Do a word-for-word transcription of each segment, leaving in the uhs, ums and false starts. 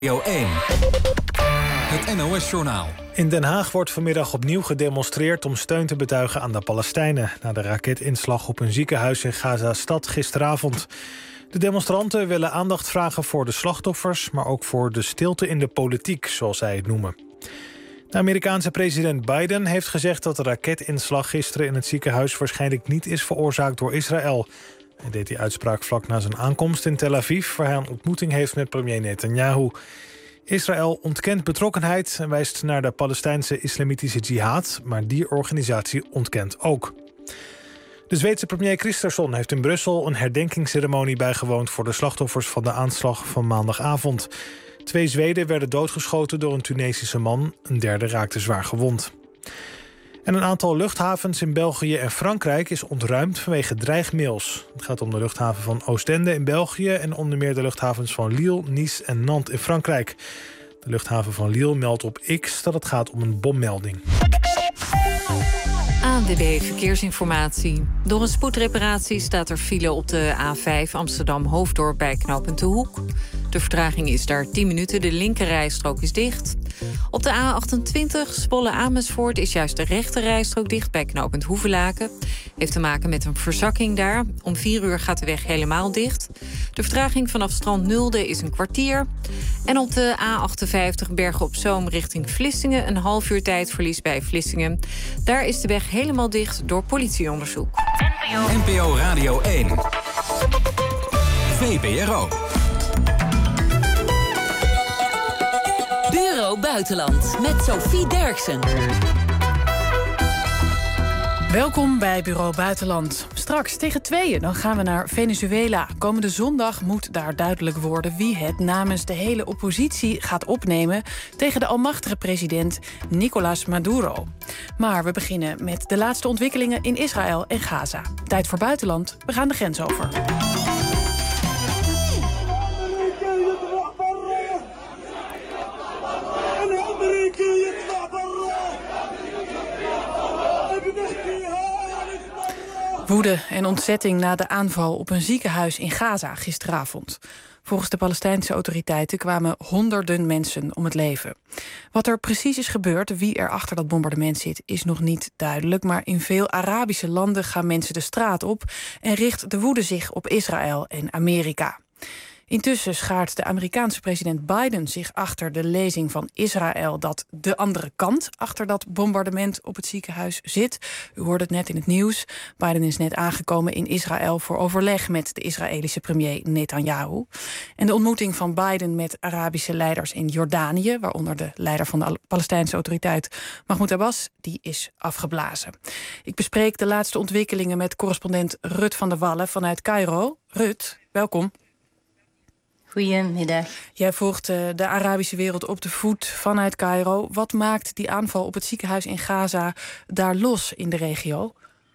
Radio één. Het N O S-journaal. In Den Haag wordt vanmiddag opnieuw gedemonstreerd om steun te betuigen aan de Palestijnen na de raketinslag op een ziekenhuis in Gaza-stad gisteravond. De demonstranten willen aandacht vragen voor de slachtoffers, maar ook voor de stilte in de politiek, zoals zij het noemen. De Amerikaanse president Biden heeft gezegd dat de raketinslag gisteren in het ziekenhuis waarschijnlijk niet is veroorzaakt door Israël. Hij deed die uitspraak vlak na zijn aankomst in Tel Aviv, waar hij een ontmoeting heeft met premier Netanyahu. Israël ontkent betrokkenheid en wijst naar de Palestijnse Islamitische Jihad, maar die organisatie ontkent ook. De Zweedse premier Kristersson heeft in Brussel een herdenkingsceremonie bijgewoond voor de slachtoffers van de aanslag van maandagavond. Twee Zweden werden doodgeschoten door een Tunesische man, een derde raakte zwaar gewond. En een aantal luchthavens in België en Frankrijk is ontruimd vanwege dreigmails. Het gaat om de luchthaven van Oostende in België en onder meer de luchthavens van Lille, Nice en Nantes in Frankrijk. De luchthaven van Lille meldt op X dat het gaat om een bommelding. A N W B Verkeersinformatie. Door een spoedreparatie staat er file op de A vijf Amsterdam-Hoofddorp bij knooppunt De Hoek. De vertraging is daar tien minuten, de linkerrijstrook is dicht. Op de A achtentwintig Zwolle-Amersfoort is juist de rechterrijstrook dicht bij knooppunt Hoevelaken. Heeft te maken met een verzakking daar. Om vier uur gaat de weg helemaal dicht. De vertraging vanaf Strand Nulde is een kwartier. En op de A achtenvijftig Bergen op Zoom richting Vlissingen een half uur tijdverlies bij Vlissingen. Daar is de weg helemaal dicht door politieonderzoek. N P O Radio één. V P R O. Bureau Buitenland met Sophie Derksen. Welkom bij Bureau Buitenland. Straks tegen tweeën dan gaan we naar Venezuela. Komende zondag moet daar duidelijk worden wie het namens de hele oppositie gaat opnemen tegen de almachtige president Nicolás Maduro. Maar we beginnen met de laatste ontwikkelingen in Israël en Gaza. Tijd voor Buitenland, we gaan de grens over. Woede en ontzetting na de aanval op een ziekenhuis in Gaza gisteravond. Volgens de Palestijnse autoriteiten kwamen honderden mensen om het leven. Wat er precies is gebeurd, wie er achter dat bombardement zit, is nog niet duidelijk. Maar in veel Arabische landen gaan mensen de straat op en richt de woede zich op Israël en Amerika. Intussen schaart de Amerikaanse president Biden zich achter de lezing van Israël dat de andere kant achter dat bombardement op het ziekenhuis zit. U hoorde het net in het nieuws. Biden is net aangekomen in Israël voor overleg met de Israëlische premier Netanyahu. En de ontmoeting van Biden met Arabische leiders in Jordanië, waaronder de leider van de Palestijnse autoriteit Mahmoud Abbas, die is afgeblazen. Ik bespreek de laatste ontwikkelingen met correspondent Rut van der Wallen vanuit Cairo. Rut, welkom. Goedemiddag. Jij volgt de Arabische wereld op de voet vanuit Cairo. Wat maakt die aanval op het ziekenhuis in Gaza daar los in de regio?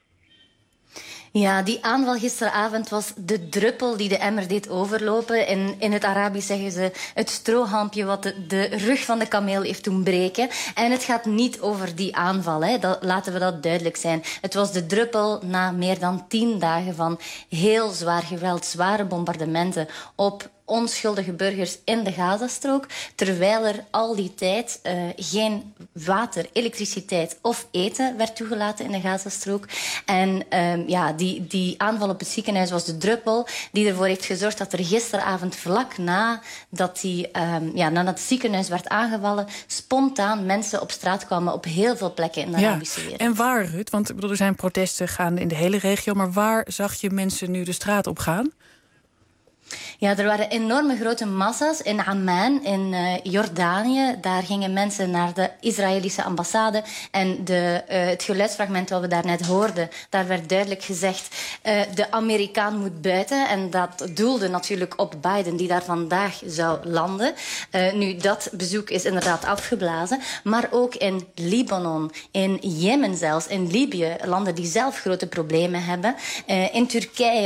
Ja, die aanval gisteravond was de druppel die de emmer deed overlopen. En in het Arabisch zeggen ze het strohampje wat de, de rug van de kameel heeft doen breken. En het gaat niet over die aanval, hè. Dat, laten we dat duidelijk zijn. Het was de druppel na meer dan tien dagen van heel zwaar geweld, zware bombardementen op onschuldige burgers in de Gazastrook, terwijl er al die tijd uh, geen water, elektriciteit of eten werd toegelaten in de Gazastrook. En um, ja, die, die aanval op het ziekenhuis was de druppel die ervoor heeft gezorgd dat er gisteravond vlak na dat, die, um, ja, nadat het ziekenhuis werd aangevallen, spontaan mensen op straat kwamen op heel veel plekken in de ja. Arabische wereld. En waar, Ruud? Want ik bedoel, er zijn protesten gaande in de hele regio, maar waar zag je mensen nu de straat op gaan? Ja, er waren enorme grote massa's in Amman, in uh, Jordanië. Daar gingen mensen naar de Israëlische ambassade. En de, uh, het geluidsfragment wat we daarnet hoorden, daar werd duidelijk gezegd uh, de Amerikaan moet buiten. En dat doelde natuurlijk op Biden, die daar vandaag zou landen. Uh, nu, dat bezoek is inderdaad afgeblazen. Maar ook in Libanon, in Jemen zelfs, in Libië, landen die zelf grote problemen hebben. Uh, in Turkije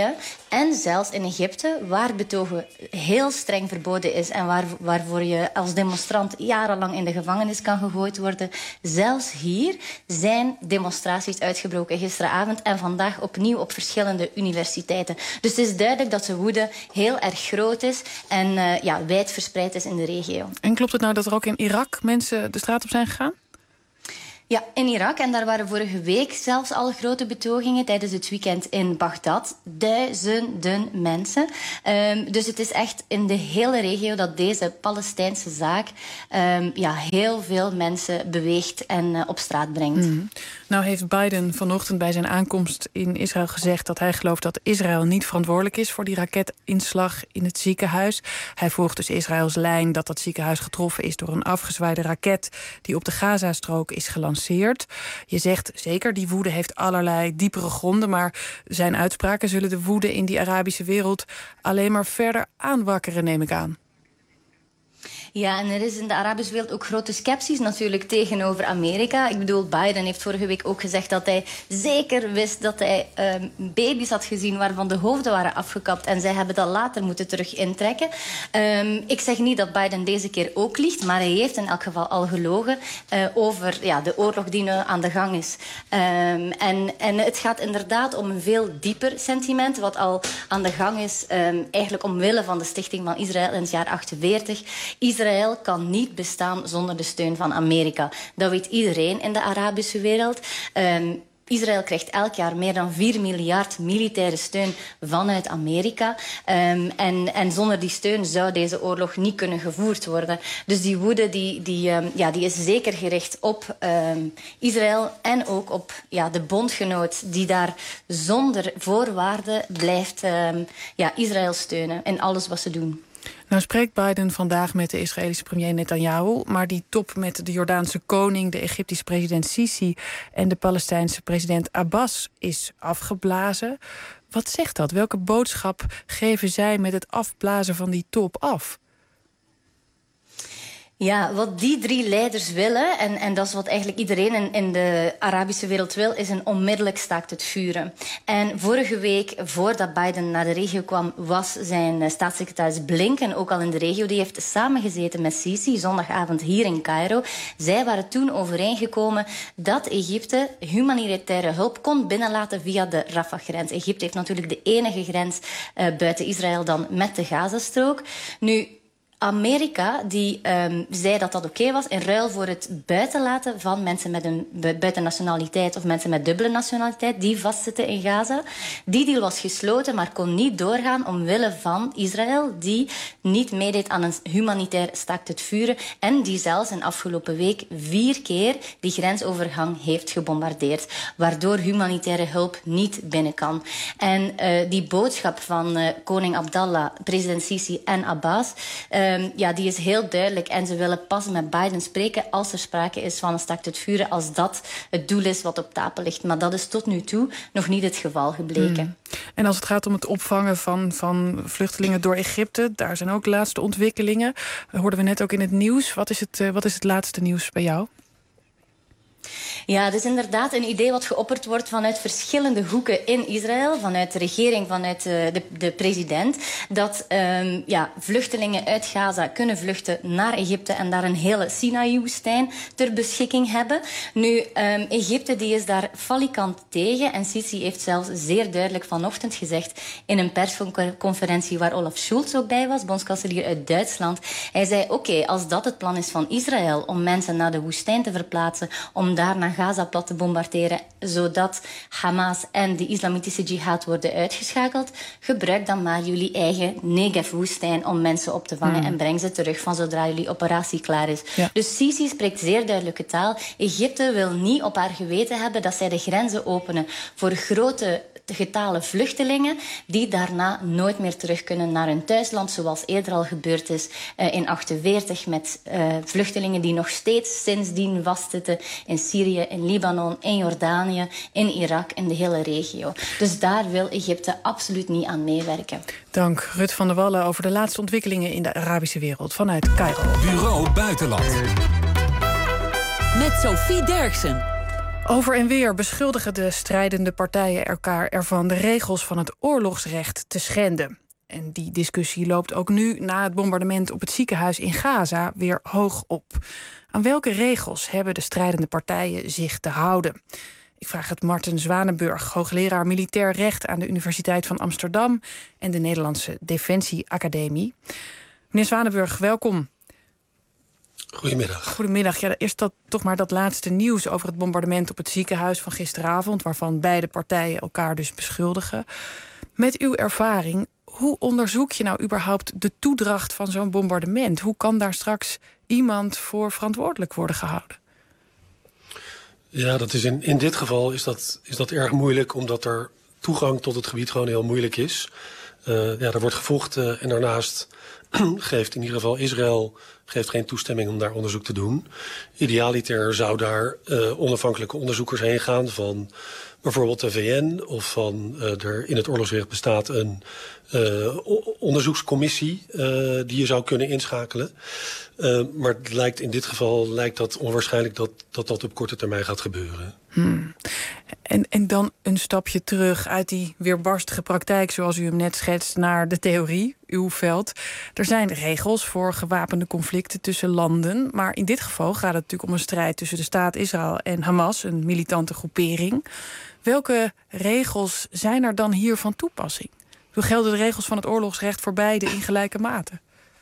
En zelfs in Egypte, waar betogen heel streng verboden is en waar, waarvoor je als demonstrant jarenlang in de gevangenis kan gegooid worden, zelfs hier zijn demonstraties uitgebroken gisteravond en vandaag opnieuw op verschillende universiteiten. Dus het is duidelijk dat de woede heel erg groot is en uh, ja, wijd verspreid is in de regio. En klopt het nou dat er ook in Irak mensen de straat op zijn gegaan? Ja, in Irak. En daar waren vorige week zelfs al grote betogingen tijdens het weekend in Bagdad. Duizenden mensen. Um, dus het is echt in de hele regio dat deze Palestijnse zaak um, ja, heel veel mensen beweegt en uh, op straat brengt. Mm. Nou heeft Biden vanochtend bij zijn aankomst in Israël gezegd dat hij gelooft dat Israël niet verantwoordelijk is voor die raketinslag in het ziekenhuis. Hij volgt dus Israëls lijn dat dat ziekenhuis getroffen is door een afgezwaaide raket die op de Gazastrook is gelanceerd. Je zegt zeker, die woede heeft allerlei diepere gronden, maar zijn uitspraken zullen de woede in die Arabische wereld alleen maar verder aanwakkeren, neem ik aan. Ja, en er is in de Arabische wereld ook grote sceptisch natuurlijk tegenover Amerika. Ik bedoel, Biden heeft vorige week ook gezegd dat hij zeker wist dat hij um, baby's had gezien waarvan de hoofden waren afgekapt. En zij hebben dat later moeten terug intrekken. Um, ik zeg niet dat Biden deze keer ook liegt, maar hij heeft in elk geval al gelogen uh, over ja, de oorlog die nu aan de gang is. Um, en, en het gaat inderdaad om een veel dieper sentiment wat al aan de gang is. Um, eigenlijk omwille van de stichting van Israël in het jaar achtenveertig. Israël kan niet bestaan zonder de steun van Amerika. Dat weet iedereen in de Arabische wereld. Um, Israël krijgt elk jaar meer dan vier miljard militaire steun vanuit Amerika. Um, en, en zonder die steun zou deze oorlog niet kunnen gevoerd worden. Dus die woede die, die, um, ja, die is zeker gericht op um, Israël en ook op ja, de bondgenoot die daar zonder voorwaarden blijft um, ja, Israël steunen in alles wat ze doen. Nou spreekt Biden vandaag met de Israëlische premier Netanyahu, maar die top met de Jordaanse koning, de Egyptische president Sisi en de Palestijnse president Abbas is afgeblazen. Wat zegt dat? Welke boodschap geven zij met het afblazen van die top af? Ja, wat die drie leiders willen, en, en dat is wat eigenlijk iedereen in, in de Arabische wereld wil, is een onmiddellijk staakt het vuren. En vorige week, voordat Biden naar de regio kwam, was zijn staatssecretaris Blinken ook al in de regio. Die heeft samengezeten met Sisi, zondagavond hier in Cairo. Zij waren toen overeengekomen dat Egypte humanitaire hulp kon binnenlaten via de Rafah-grens. Egypte heeft natuurlijk de enige grens uh, buiten Israël dan met de Gazastrook. Nu, Amerika die um, zei dat dat oké was in ruil voor het buitenlaten van mensen met een buitennationaliteit of mensen met dubbele nationaliteit die vastzitten in Gaza. Die deal was gesloten, maar kon niet doorgaan omwille van Israël, die niet meedeed aan een humanitair staakt het vuren en die zelfs in afgelopen week vier keer die grensovergang heeft gebombardeerd, waardoor humanitaire hulp niet binnen kan. En uh, die boodschap van uh, koning Abdallah, president Sisi en Abbas, uh, Um, ja, die is heel duidelijk. En ze willen pas met Biden spreken als er sprake is van een staakt het vuren, als dat het doel is wat op tafel ligt. Maar dat is tot nu toe nog niet het geval gebleken. Hmm. En als het gaat om het opvangen van, van vluchtelingen door Egypte, daar zijn ook laatste ontwikkelingen. Dat hoorden we net ook in het nieuws. Wat is het, uh, wat is het laatste nieuws bij jou? Ja, het is inderdaad een idee wat geopperd wordt vanuit verschillende hoeken in Israël, vanuit de regering, vanuit uh, de, de president, dat um, ja, vluchtelingen uit Gaza kunnen vluchten naar Egypte en daar een hele Sinaï-woestijn ter beschikking hebben. Nu, um, Egypte die is daar falikant tegen en Sisi heeft zelfs zeer duidelijk vanochtend gezegd in een persconferentie waar Olaf Scholz ook bij was, bondskanselier uit Duitsland. Hij zei, oké, okay, als dat het plan is van Israël om mensen naar de woestijn te verplaatsen, om daar naar Gaza plat te bombarderen, zodat Hamas en de islamitische jihad worden uitgeschakeld, gebruik dan maar jullie eigen Negev-woestijn om mensen op te vangen mm. en breng ze terug van zodra jullie operatie klaar is. Ja. Dus Sisi spreekt zeer duidelijke taal. Egypte wil niet op haar geweten hebben dat zij de grenzen openen voor grote getalen vluchtelingen die daarna nooit meer terug kunnen naar hun thuisland, zoals eerder al gebeurd is uh, in achtenveertig met uh, vluchtelingen die nog steeds sindsdien vastzitten in Syrië, in Libanon, in Jordanië, in Irak, in de hele regio. Dus daar wil Egypte absoluut niet aan meewerken. Dank, Rut van der Wallen, over de laatste ontwikkelingen in de Arabische wereld vanuit Cairo. Bureau Buitenland. Met Sophie Derksen. Over en weer beschuldigen de strijdende partijen elkaar ervan de regels van het oorlogsrecht te schenden. En die discussie loopt ook nu na het bombardement op het ziekenhuis in Gaza weer hoog op. Aan welke regels hebben de strijdende partijen zich te houden? Ik vraag het Marten Zwanenburg, hoogleraar militair recht aan de Universiteit van Amsterdam en de Nederlandse Defensie Academie. Meneer Zwanenburg, welkom. Goedemiddag. Goedemiddag. Ja, eerst dat, toch maar dat laatste nieuws over het bombardement op het ziekenhuis van gisteravond, waarvan beide partijen elkaar dus beschuldigen. Met uw ervaring, hoe onderzoek je nou überhaupt de toedracht van zo'n bombardement? Hoe kan daar straks iemand voor verantwoordelijk worden gehouden? Ja, dat is in, in dit geval is dat, is dat erg moeilijk, omdat er toegang tot het gebied gewoon heel moeilijk is. Uh, ja, er wordt gevochten en daarnaast geeft in ieder geval Israël geeft geen toestemming om daar onderzoek te doen. Idealiter zou daar uh, onafhankelijke onderzoekers heen gaan van bijvoorbeeld de V N of van uh, er in het oorlogsrecht bestaat een uh, onderzoekscommissie uh, die je zou kunnen inschakelen. Uh, maar het lijkt in dit geval lijkt dat onwaarschijnlijk dat dat, dat op korte termijn gaat gebeuren. Hmm. En, en dan een stapje terug uit die weerbarstige praktijk, zoals u hem net schetst, naar de theorie, uw veld. Er zijn regels voor gewapende conflicten tussen landen, maar in dit geval gaat het natuurlijk om een strijd tussen de staat Israël en Hamas, een militante groepering. Welke regels zijn er dan hier van toepassing? Hoe gelden de regels van het oorlogsrecht voor beide in gelijke mate?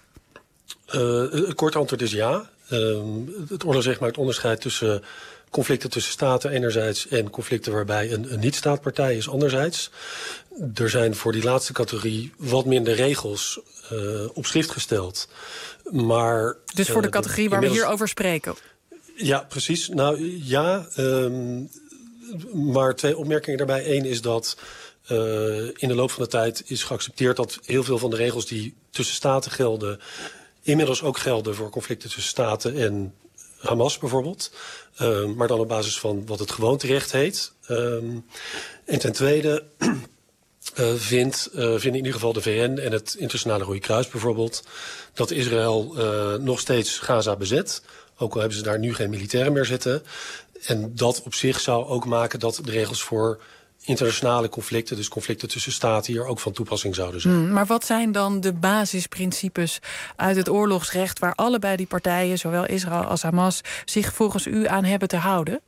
Uh, het korte antwoord is ja. Uh, het oorlogsrecht maakt onderscheid tussen conflicten tussen staten enerzijds en conflicten waarbij een, een niet-staatpartij is anderzijds. Er zijn voor die laatste categorie wat minder regels uh, op schrift gesteld. Maar, dus voor de categorie uh, waar inmiddels... we hier over spreken? Ja, precies. Nou ja, um, maar twee opmerkingen daarbij. Eén is dat uh, in de loop van de tijd is geaccepteerd dat heel veel van de regels die tussen staten gelden inmiddels ook gelden voor conflicten tussen staten en Hamas bijvoorbeeld. Uh, maar dan op basis van wat het gewoonterecht heet. Um, en ten tweede uh, vindt, uh, vinden in ieder geval de V N en het Internationale Rode Kruis bijvoorbeeld dat Israël uh, nog steeds Gaza bezet. Ook al hebben ze daar nu geen militairen meer zitten. En dat op zich zou ook maken dat de regels voor internationale conflicten, dus conflicten tussen staten, hier ook van toepassing zouden zijn. Hmm, maar wat zijn dan de basisprincipes uit het oorlogsrecht waar allebei die partijen, zowel Israël als Hamas, zich volgens u aan hebben te houden?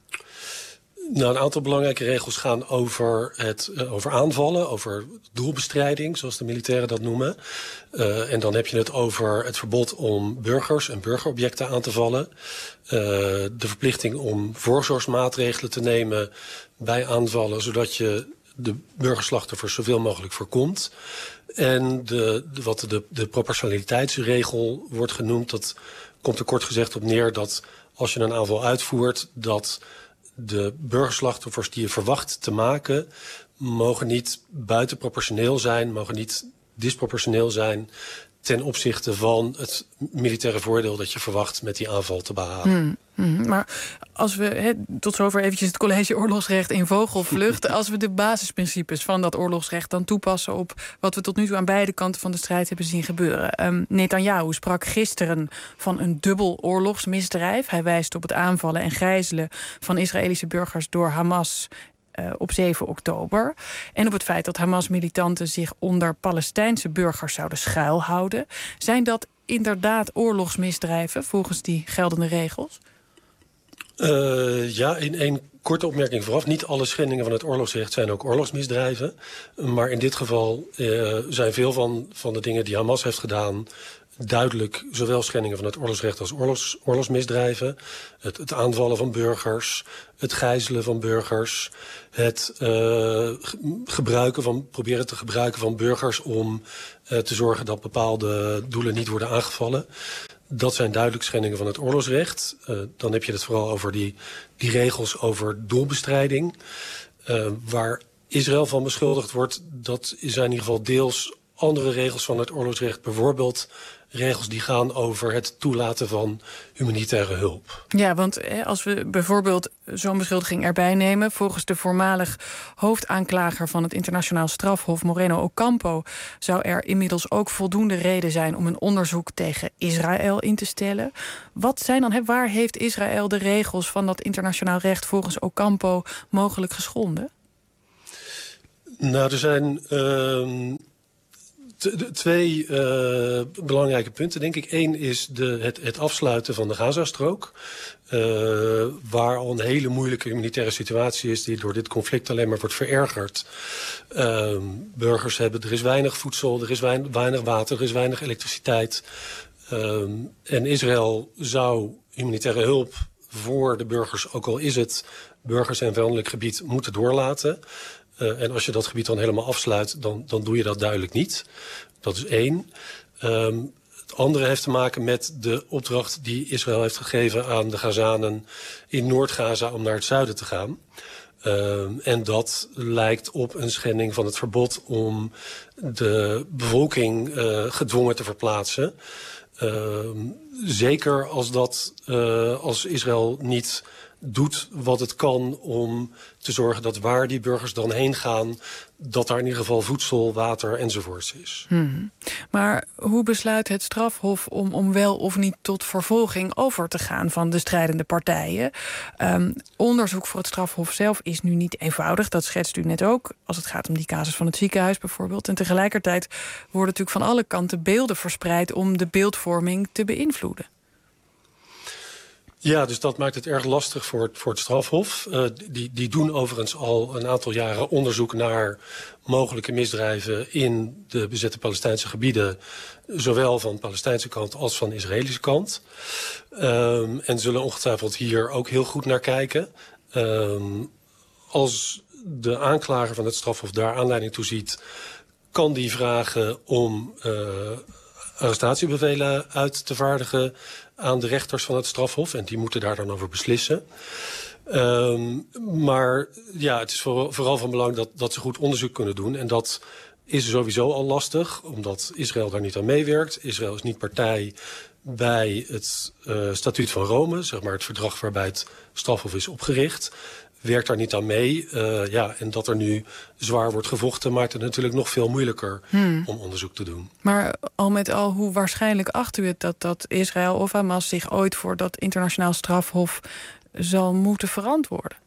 Nou, een aantal belangrijke regels gaan over, het, uh, over aanvallen, over doelbestrijding, zoals de militairen dat noemen. Uh, en dan heb je het over het verbod om burgers en burgerobjecten aan te vallen. Uh, de verplichting om voorzorgsmaatregelen te nemen bij aanvallen, zodat je de burgerslachtoffers zoveel mogelijk voorkomt. En de, de, wat de, de proportionaliteitsregel wordt genoemd, dat komt er kort gezegd op neer dat als je een aanval uitvoert, dat de burgerslachtoffers die je verwacht te maken mogen niet buitenproportioneel zijn, mogen niet disproportioneel zijn ten opzichte van het militaire voordeel dat je verwacht met die aanval te behalen. Hmm, hmm, maar als we, he, tot zover eventjes het college oorlogsrecht in vogelvlucht, als we de basisprincipes van dat oorlogsrecht dan toepassen op wat we tot nu toe aan beide kanten van de strijd hebben zien gebeuren. Um, Netanyahu sprak gisteren van een dubbel oorlogsmisdrijf. Hij wijst op het aanvallen en gijzelen van Israëlische burgers door Hamas Uh, op zeven oktober. En op het feit dat Hamas-militanten zich onder Palestijnse burgers zouden schuilhouden. Zijn dat inderdaad oorlogsmisdrijven volgens die geldende regels? Uh, ja, in één korte opmerking vooraf. Niet alle schendingen van het oorlogsrecht zijn ook oorlogsmisdrijven. Maar in dit geval uh, zijn veel van, van de dingen die Hamas heeft gedaan duidelijk zowel schendingen van het oorlogsrecht als oorlogs, oorlogsmisdrijven. Het, het aanvallen van burgers, het gijzelen van burgers, het uh, gebruiken van, proberen te gebruiken van burgers om uh, te zorgen dat bepaalde doelen niet worden aangevallen. Dat zijn duidelijk schendingen van het oorlogsrecht. Uh, dan heb je het vooral over die, die regels over doelbestrijding. Uh, waar Israël van beschuldigd wordt, dat zijn in ieder geval deels andere regels van het oorlogsrecht. Bijvoorbeeld regels die gaan over het toelaten van humanitaire hulp. Ja, want als we bijvoorbeeld zo'n beschuldiging erbij nemen, volgens de voormalig hoofdaanklager van het internationaal strafhof Moreno Ocampo zou er inmiddels ook voldoende reden zijn om een onderzoek tegen Israël in te stellen. Wat zijn dan, waar heeft Israël de regels van dat internationaal recht volgens Ocampo mogelijk geschonden? Nou, er zijn uh, t- twee uh, belangrijke punten, denk ik. Eén is de, het, het afsluiten van de Gazastrook. Uh, waar al een hele moeilijke humanitaire situatie is die door dit conflict alleen maar wordt verergerd. Uh, burgers hebben, er is weinig voedsel, er is weinig, weinig water, er is weinig elektriciteit. Uh, en Israël zou humanitaire hulp voor de burgers, ook al is het burgers en vijandelijk gebied, moeten doorlaten. Uh, en als je dat gebied dan helemaal afsluit, dan, dan doe je dat duidelijk niet. Dat is één. Um, het andere heeft te maken met de opdracht die Israël heeft gegeven aan de Gazanen in Noord-Gaza om naar het zuiden te gaan. Um, en dat lijkt op een schending van het verbod om de bevolking uh, gedwongen te verplaatsen. Um, zeker als, dat, uh, als Israël niet doet wat het kan om te zorgen dat waar die burgers dan heen gaan, dat daar in ieder geval voedsel, water enzovoorts is. Hmm. Maar hoe besluit het strafhof om, om wel of niet tot vervolging over te gaan van de strijdende partijen? Um, onderzoek voor het strafhof zelf is nu niet eenvoudig. Dat schetst u net ook, als het gaat om die casus van het ziekenhuis bijvoorbeeld. En tegelijkertijd worden natuurlijk van alle kanten beelden verspreid om de beeldvorming te beïnvloeden. Ja, dus dat maakt het erg lastig voor het, voor het strafhof. Uh, die, die doen overigens al een aantal jaren onderzoek naar mogelijke misdrijven in de bezette Palestijnse gebieden, zowel van de Palestijnse kant als van de Israëlische kant. Um, en zullen ongetwijfeld hier ook heel goed naar kijken. Um, als de aanklager van het strafhof daar aanleiding toe ziet, kan die vragen om uh, arrestatiebevelen uit te vaardigen aan de rechters van het strafhof. En die moeten daar dan over beslissen. Um, maar ja, het is vooral, vooral van belang dat, dat ze goed onderzoek kunnen doen. En dat is sowieso al lastig, omdat Israël daar niet aan meewerkt. Israël is niet partij bij het uh, statuut van Rome, zeg maar het verdrag waarbij het strafhof is opgericht. Werkt daar niet aan mee. Uh, ja, en dat er nu zwaar wordt gevochten maakt het natuurlijk nog veel moeilijker hmm. om onderzoek te doen. Maar al met al, hoe waarschijnlijk acht u het dat, dat Israël of Hamas zich ooit voor dat internationaal strafhof zal moeten verantwoorden?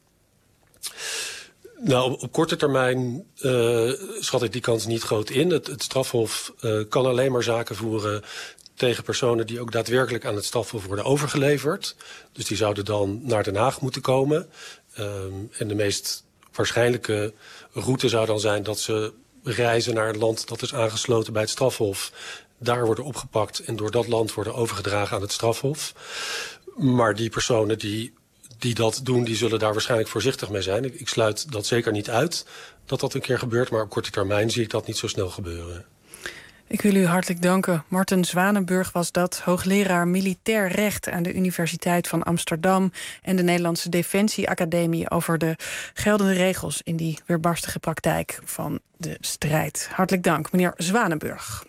Nou, op, op korte termijn uh, schat ik die kans niet groot in. Het, het strafhof uh, kan alleen maar zaken voeren tegen personen die ook daadwerkelijk aan het strafhof worden overgeleverd. Dus die zouden dan naar Den Haag moeten komen. Um, en de meest waarschijnlijke route zou dan zijn dat ze reizen naar een land dat is aangesloten bij het strafhof. Daar worden opgepakt en door dat land worden overgedragen aan het strafhof. Maar die personen die, die dat doen, die zullen daar waarschijnlijk voorzichtig mee zijn. Ik, ik sluit dat zeker niet uit dat dat een keer gebeurt, maar op korte termijn zie ik dat niet zo snel gebeuren. Ik wil u hartelijk danken. Marten Zwanenburg was dat, hoogleraar militair recht aan de Universiteit van Amsterdam en de Nederlandse Defensieacademie over de geldende regels in die weerbarstige praktijk van de strijd. Hartelijk dank, meneer Zwanenburg.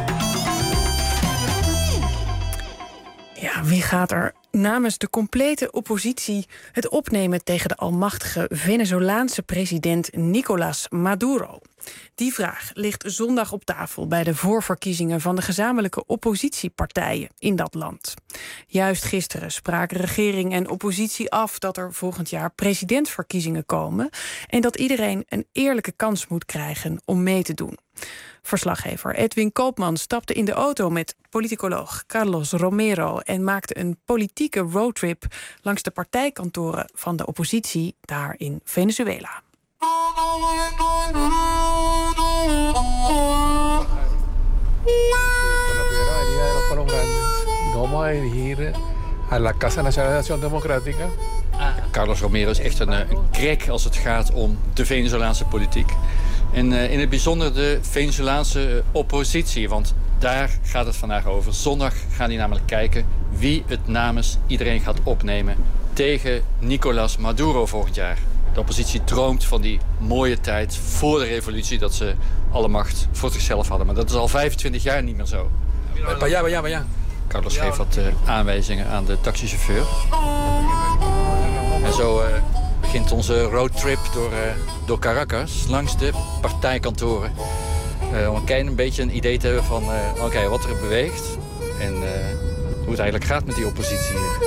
Ja, wie gaat er namens de complete oppositie het opnemen tegen de almachtige Venezolaanse president Nicolás Maduro? Die vraag ligt zondag op tafel bij de voorverkiezingen van de gezamenlijke oppositiepartijen in dat land. Juist gisteren spraken regering en oppositie af dat er volgend jaar presidentsverkiezingen komen en dat iedereen een eerlijke kans moet krijgen om mee te doen. Verslaggever Edwin Koopman stapte in de auto met politicoloog Carlos Romero en maakte een politieke roadtrip langs de partijkantoren van de oppositie daar in Venezuela. Carlos Romero is echt een, een crack als het gaat om de Venezolaanse politiek. En uh, in het bijzonder de Venezolaanse oppositie, want daar gaat het vandaag over. Zondag gaan die namelijk kijken wie het namens iedereen gaat opnemen tegen Nicolás Maduro volgend jaar. De oppositie droomt van die mooie tijd voor de revolutie, dat ze alle macht voor zichzelf hadden. Maar dat is al vijfentwintig jaar niet meer zo. Vaya, vaya, vaya. Carlos geeft wat uh, aanwijzingen aan de taxichauffeur. En zo uh, begint onze roadtrip door, uh, door Caracas, langs de partijkantoren. Uh, om een klein beetje een idee te hebben van uh, oké, okay, wat er beweegt. En uh, hoe het eigenlijk gaat met die oppositie hier.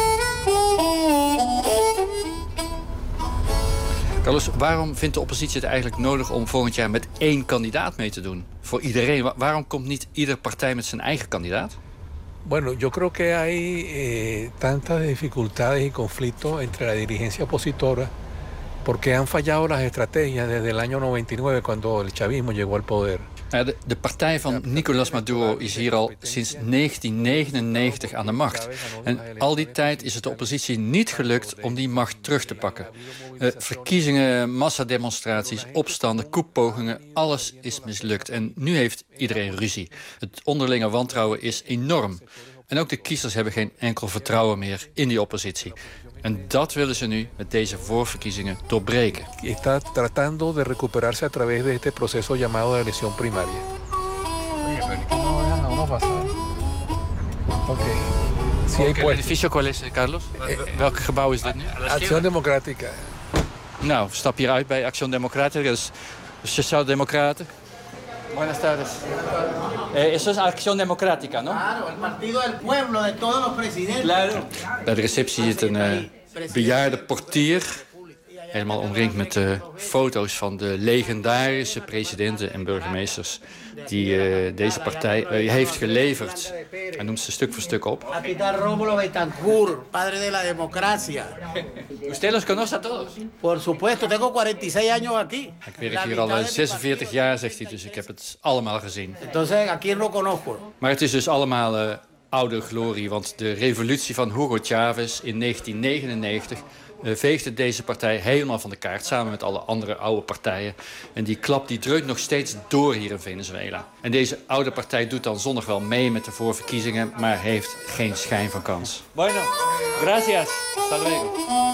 Carlos, waarom vindt de oppositie het eigenlijk nodig om volgend jaar met één kandidaat mee te doen? Voor iedereen. Waarom komt niet ieder partij met zijn eigen kandidaat? Bueno, yo creo que hay eh, tantas dificultades y conflictos entre la dirigencia opositora porque han fallado las estrategias desde el año noventa y nueve cuando el chavismo llegó al poder. De, de partij van Nicolás Maduro is hier al sinds negentien negenennegentig aan de macht. En al die tijd is het de oppositie niet gelukt om die macht terug te pakken. Uh, verkiezingen, massademonstraties, opstanden, koepogingen, alles is mislukt. En nu heeft iedereen ruzie. Het onderlinge wantrouwen is enorm. En ook de kiezers hebben geen enkel vertrouwen meer in die oppositie. En dat willen ze nu met deze voorverkiezingen doorbreken. Está tratando de recuperarse a través de este proceso llamado de elección primaria. Oké. El edificio cuál es, Carlos? Welk gebouw is dit nu? Acción Democrática. Nou, we stappen hier uit bij Acción Democrática, dus Sociaaldemocraten. Buenas tardes. Eh, eso es Acción Democrática, ¿no? Claro, el partido del pueblo, de todos los presidentes. Claro. Bij de receptie zit een uh, bejaarde portier. Helemaal omringd met uh, foto's van de legendarische presidenten en burgemeesters die uh, deze partij uh, heeft geleverd. Hij noemt ze stuk voor stuk op. Capitán Rómulo Betancourt, padre de la democracia. Usted los conoce a todos? Por supuesto, tengo cuarenta y seis años aquí. Ik werk hier al uh, zesenveertig jaar, zegt hij, dus ik heb het allemaal gezien. Entonces, ¿a quién no conozco? Maar het is dus allemaal uh, oude glorie, want de revolutie van Hugo Chavez in negentien negenennegentig... Uh, veegde deze partij helemaal van de kaart, samen met alle andere oude partijen. En die klap die dreunt nog steeds door hier in Venezuela. En deze oude partij doet dan zondag wel mee met de voorverkiezingen, maar heeft geen schijn van kans. Bueno, gracias. Hasta luego.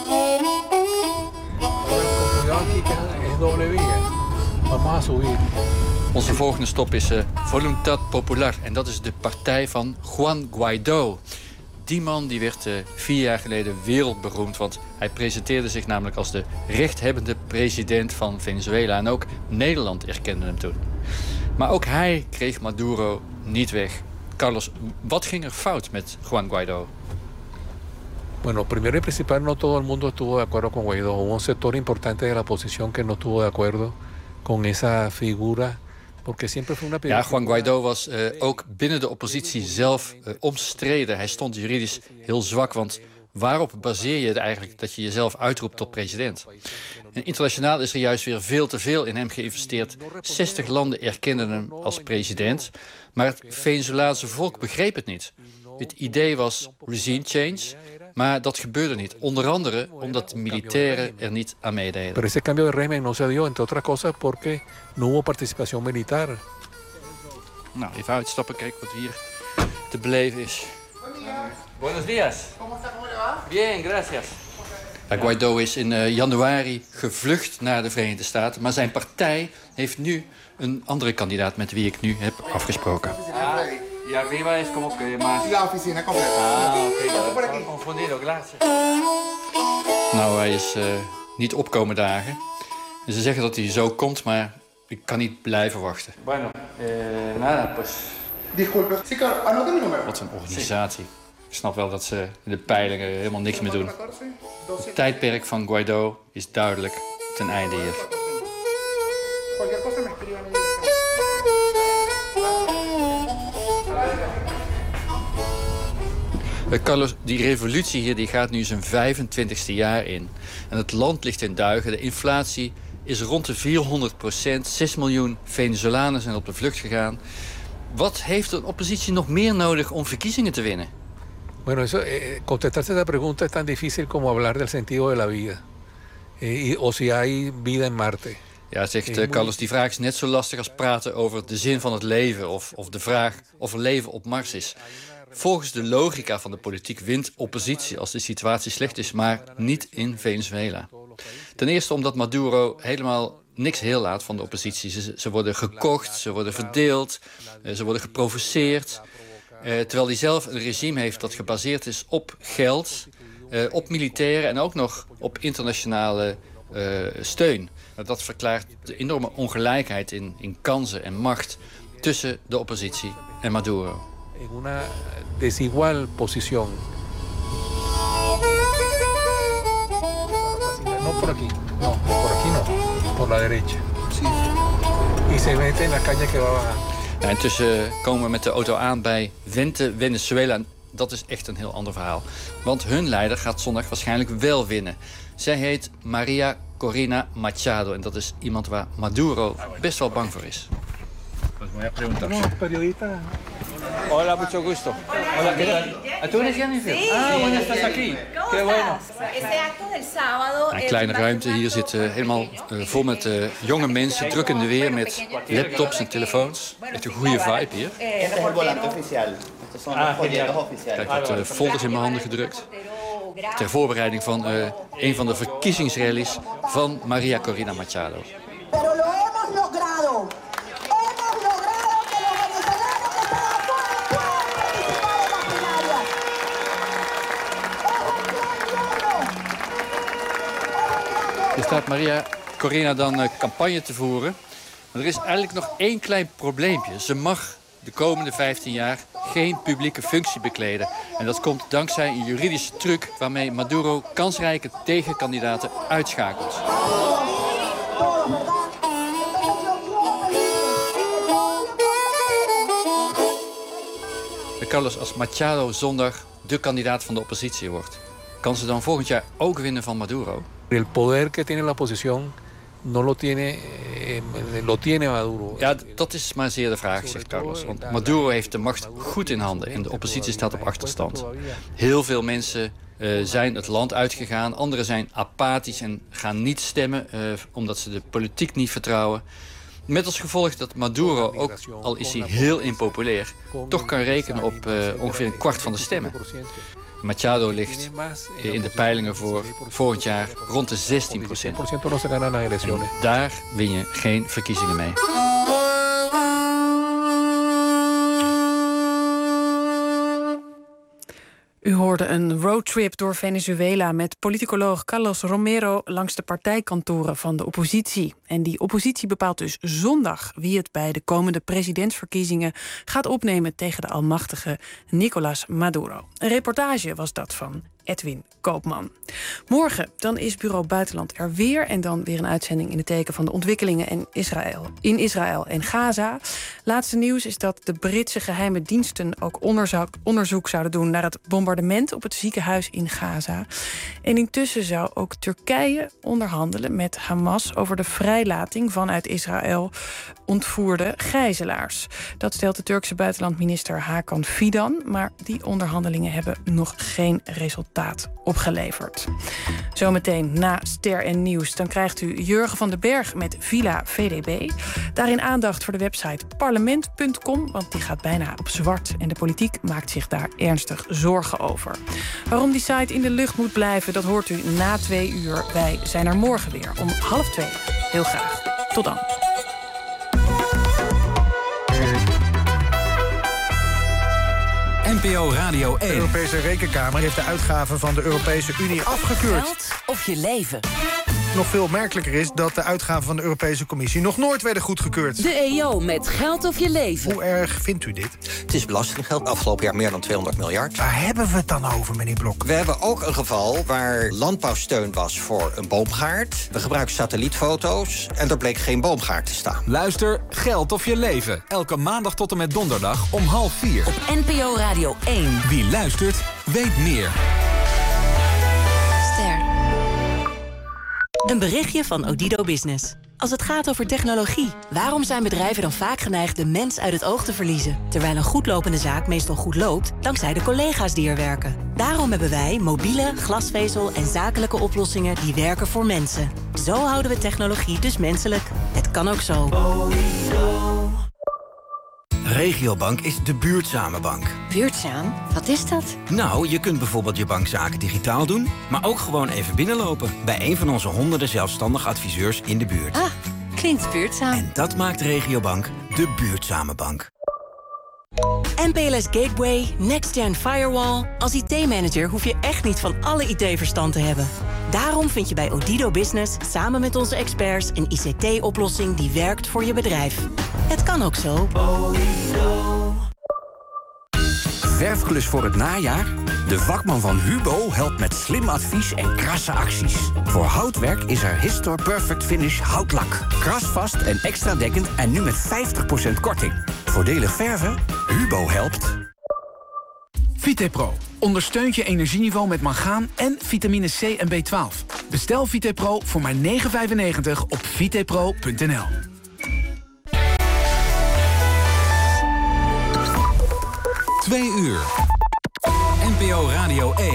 Onze volgende stop is uh, Voluntad Popular. En dat is de partij van Juan Guaidó. Die man die werd uh, vier jaar geleden wereldberoemd, want hij presenteerde zich namelijk als de rechthebbende president van Venezuela. En ook Nederland erkende hem toen. Maar ook hij kreeg Maduro niet weg. Carlos, wat ging er fout met Juan Guaidó? Bueno, primero y principal, no todo el mundo estuvo de acuerdo con Guaidó. Hubo un sector importante de la oposición que no estuvo de acuerdo con esa figura. Ja, Juan Guaidó was uh, ook binnen de oppositie zelf uh, omstreden. Hij stond juridisch heel zwak, want waarop baseer je het eigenlijk dat je jezelf uitroept tot president? En internationaal is er juist weer veel te veel in hem geïnvesteerd. zestig landen erkenden hem als president, maar het Venezolaanse volk begreep het niet. Het idee was regime change, maar dat gebeurde niet. Onder andere omdat de militairen er niet aan meededen. Pero ese cambio de régimen no se dio, entre otras cosas, porque no hubo participación militar. Nou, even uitstappen, kijk wat hier te beleven is. Buenos días. Bien, gracias. Ja, Guaidó is in uh, januari gevlucht naar de Verenigde Staten, maar zijn partij heeft nu een andere kandidaat met wie ik nu heb afgesproken. Y arriba es como que más... La oficina completa. Ah, oké. Okay. Confundido, gracias. Nou, hij is uh, niet opkomen dagen. En ze zeggen dat hij zo komt, maar ik kan niet blijven wachten. Bueno, eh, nada, pues... Disculpe. Sí, claro. Anota mi número. Wat een organisatie. Ik snap wel dat ze in de peilingen helemaal niks meer doen. Het tijdperk van Guaidó is duidelijk ten einde hier. Carlos, die revolutie hier die gaat nu zijn vijfentwintigste jaar in. En het land ligt in duigen. De inflatie is rond de vierhonderd procent. zes miljoen Venezolanen zijn op de vlucht gegaan. Wat heeft de oppositie nog meer nodig om verkiezingen te winnen? Bueno, eso, eh, contestarse esa pregunta es tan difícil como hablar del sentido de la vida. Eh, o si hay vida en Marte. Ja, zegt uh, Carlos, die vraag is net zo lastig als praten over de zin van het leven. Of, of de vraag of er leven op Mars is. Volgens de logica van de politiek wint oppositie als de situatie slecht is, maar niet in Venezuela. Ten eerste omdat Maduro helemaal niks heel laat van de oppositie. Ze, ze worden gekocht, ze worden verdeeld, ze worden geprovoceerd. Uh, terwijl hij zelf een regime heeft dat gebaseerd is op geld, uh, op militairen en ook nog op internationale uh, steun. Uh, dat verklaart de enorme ongelijkheid in, in kansen en macht tussen de oppositie en Maduro. In una desigual posición. No por aquí, no, por aquí no, por la derecha. Sí. Y se mete en la calle que va bajando. Ja, intussen komen we met de auto aan bij Wente, Venezuela. Dat is echt een heel ander verhaal. Want hun leider gaat zondag waarschijnlijk wel winnen. Zij heet Maria Corina Machado. En dat is iemand waar Maduro best wel bang voor is. Hola, mucho gusto. Hola, ¿qué tal? ¿Tú eres Jennifer? Ah, bueno, estás aquí. Qué bueno. Een kleine ruimte hier zit uh, helemaal uh, vol met uh, jonge mensen, druk in de weer met laptops en telefoons. Echt een goede vibe hier. Kijk, ik heb uh, folders in mijn handen gedrukt. Ter voorbereiding van uh, een van de verkiezingsrallies van Maria Corina Machado. Hier staat Maria Corina dan uh, campagne te voeren. Maar er is eigenlijk nog één klein probleempje. Ze mag de komende vijftien jaar geen publieke functie bekleden. En dat komt dankzij een juridische truc waarmee Maduro kansrijke tegenkandidaten uitschakelt. Carlos, als Machado zondag de kandidaat van de oppositie wordt, kan ze dan volgend jaar ook winnen van Maduro? El poder que tiene la oposición no lo tiene, eh, lo tiene Maduro. Ja, dat is maar zeer de vraag, zegt Carlos. Want Maduro heeft de macht goed in handen en de oppositie staat op achterstand. Heel veel mensen uh, zijn het land uitgegaan. Anderen zijn apathisch en gaan niet stemmen uh, omdat ze de politiek niet vertrouwen. Met als gevolg dat Maduro, ook al is hij heel impopulair, toch kan rekenen op uh, ongeveer een kwart van de stemmen. Machado ligt in de peilingen voor volgend jaar rond de zestien procent. En daar win je geen verkiezingen mee. U hoorde een roadtrip door Venezuela met politicoloog Carlos Romero langs de partijkantoren van de oppositie. En die oppositie bepaalt dus zondag wie het bij de komende presidentsverkiezingen gaat opnemen tegen de almachtige Nicolás Maduro. Een reportage was dat van Edwin Koopman. Morgen dan is Bureau Buitenland er weer en dan weer een uitzending in het teken van de ontwikkelingen in Israël, in Israël en Gaza. Laatste nieuws is dat de Britse geheime diensten ook onderzoek, onderzoek zouden doen naar het bombardement op het ziekenhuis in Gaza. En intussen zou ook Turkije onderhandelen met Hamas over de vrijlating van uit Israël ontvoerde gijzelaars. Dat stelt de Turkse buitenlandminister Hakan Fidan, maar die onderhandelingen hebben nog geen resultaat opgeleverd. Zometeen na Ster en Nieuws, dan krijgt u Jurgen van den Berg met Villa V D B. Daarin aandacht voor de website parlement punt com, want die gaat bijna op zwart en de politiek maakt zich daar ernstig zorgen over. Waarom die site in de lucht moet blijven, dat hoort u na twee uur. Wij zijn er morgen weer om half twee. Heel graag. Tot dan. N P O Radio één. De Europese Rekenkamer heeft de uitgaven van de Europese Unie afgekeurd. Geld of je leven. Nog veel opmerkelijker is dat de uitgaven van de Europese Commissie nog nooit werden goedgekeurd. De E O met Geld of je leven. Hoe erg vindt u dit? Het is belastinggeld. Afgelopen jaar meer dan tweehonderd miljard. Waar hebben we het dan over, meneer Blok? We hebben ook een geval waar landbouwsteun was voor een boomgaard. We gebruiken satellietfoto's en er bleek geen boomgaard te staan. Luister Geld of je leven. Elke maandag tot en met donderdag om half vier. Op N P O Radio één. Wie luistert, weet meer. Ster. Een berichtje van Odido Business. Als het gaat over technologie, waarom zijn bedrijven dan vaak geneigd de mens uit het oog te verliezen? Terwijl een goedlopende zaak meestal goed loopt, dankzij de collega's die er werken. Daarom hebben wij mobiele, glasvezel en zakelijke oplossingen die werken voor mensen. Zo houden we technologie dus menselijk. Het kan ook zo. Regiobank is de buurtzame bank. Buurtzaam? Wat is dat? Nou, je kunt bijvoorbeeld je bankzaken digitaal doen, maar ook gewoon even binnenlopen bij een van onze honderden zelfstandige adviseurs in de buurt. Ah, klinkt buurtzaam. En dat maakt Regiobank de buurtzame bank. M P L S Gateway, Next Gen Firewall. Als I T-manager hoef je echt niet van alle I T-verstand te hebben. Daarom vind je bij Odido Business samen met onze experts een I C T-oplossing die werkt voor je bedrijf. Het kan ook zo. Verfklus voor het najaar? De vakman van Hubo helpt met slim advies en krasse acties. Voor houtwerk is er Histor Perfect Finish houtlak. Krasvast en extra dekkend en nu met vijftig procent korting. Voordelig verven? Hubo helpt. Vitepro ondersteunt je energieniveau met mangaan en vitamine C en B twaalf. Bestel Vitepro voor maar negen vijfennegentig op vitepro punt n l. Twee uur. N P O Radio één.